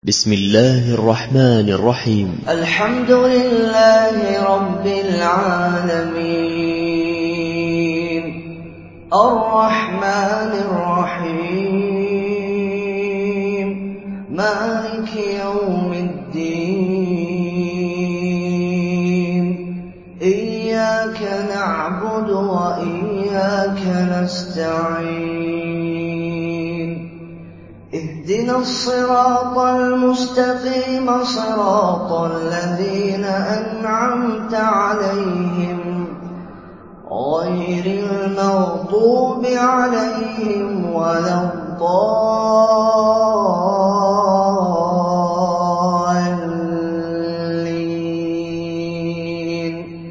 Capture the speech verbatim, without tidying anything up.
بسم الله الرحمن الرحيم. الحمد لله رب العالمين الرحمن الرحيم مالك يوم الدين إياك نعبد وإياك نستعين اهدنا الصراط المستقيم صراط الذين أنعمت عليهم غير المغضوب عليهم ولا الضالين